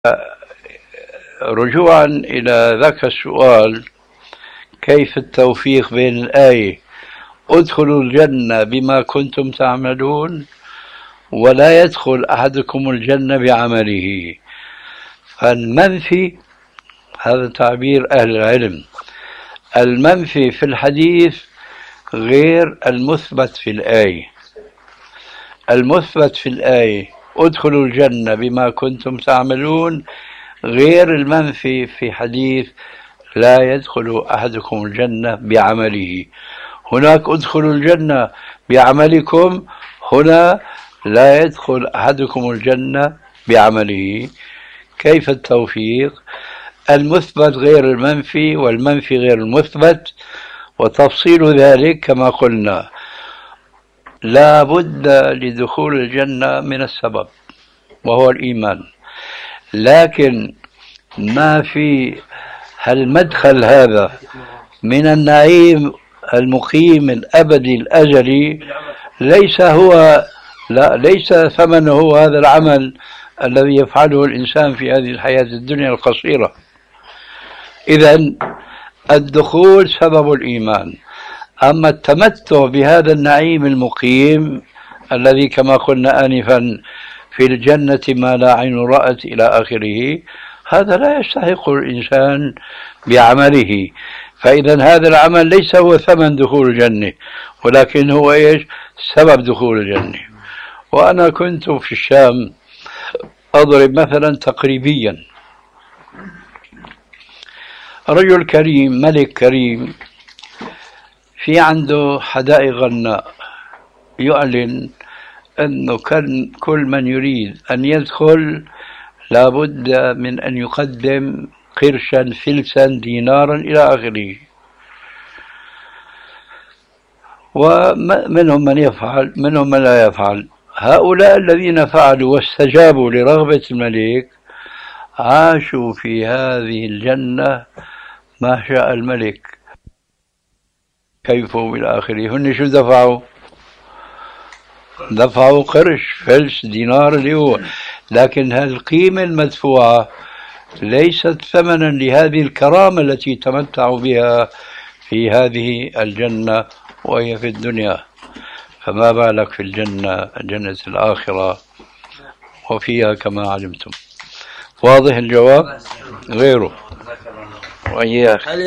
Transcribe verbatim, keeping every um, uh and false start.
رجوعا إلى ذاك السؤال، كيف التوفيق بين الآية ادخلوا الجنة بما كنتم تعملون ولا يدخل أحدكم الجنة بعمله؟ فالمنفي، هذا تعبير أهل العلم، المنفي في الحديث غير المثبت في الآية. المثبت في الآية ادخلوا الجنة بما كنتم تعملون غير المنفي في حديث لا يدخل أحدكم الجنة بعمله. هناك ادخلوا الجنة بعملكم، هنا لا يدخل أحدكم الجنة بعمله. كيف التوفيق؟ المثبت غير المنفي والمنفي غير المثبت، وتفصيل ذلك كما قلنا لا بد لدخول الجنة من السبب وهو الإيمان، لكن ما في هالمدخل هذا من النعيم المقيم الأبدي الأزلي ليس هو لا ليس ثمنه هذا العمل الذي يفعله الإنسان في هذه الحياة الدنيا القصيرة. إذن الدخول سبب الإيمان، أما التمتع بهذا النعيم المقيم الذي كما قلنا آنفا في الجنة ما لا عين رأت إلى آخره، هذا لا يستحق الإنسان بعمله. فإذا هذا العمل ليس هو ثمن دخول الجنة، ولكن هو إيش؟ سبب دخول الجنة. وأنا كنت في الشام أضرب مثلا تقريبيا، رجل كريم، ملك كريم، في عنده حدائق غناء، يعلن أنه كان كل من يريد أن يدخل لابد من أن يقدم قرشا فلسا دينارا إلى آخره. ومنهم من يفعل منهم من لا يفعل. هؤلاء الذين فعلوا واستجابوا لرغبة الملك عاشوا في هذه الجنة ما شاء الملك كيفوا إلى آخره. هن شو دفعوا؟ دفعوا قرش فلس دينار اللي هو، لكن هالقيمة المدفوعة ليست ثمنا لهذه الكرامة التي تمتعوا بها في هذه الجنة وهي في الدنيا، فما بالك في الجنة جنة الآخرة وفيها كما علمتم. واضح الجواب؟ غيره. وإياك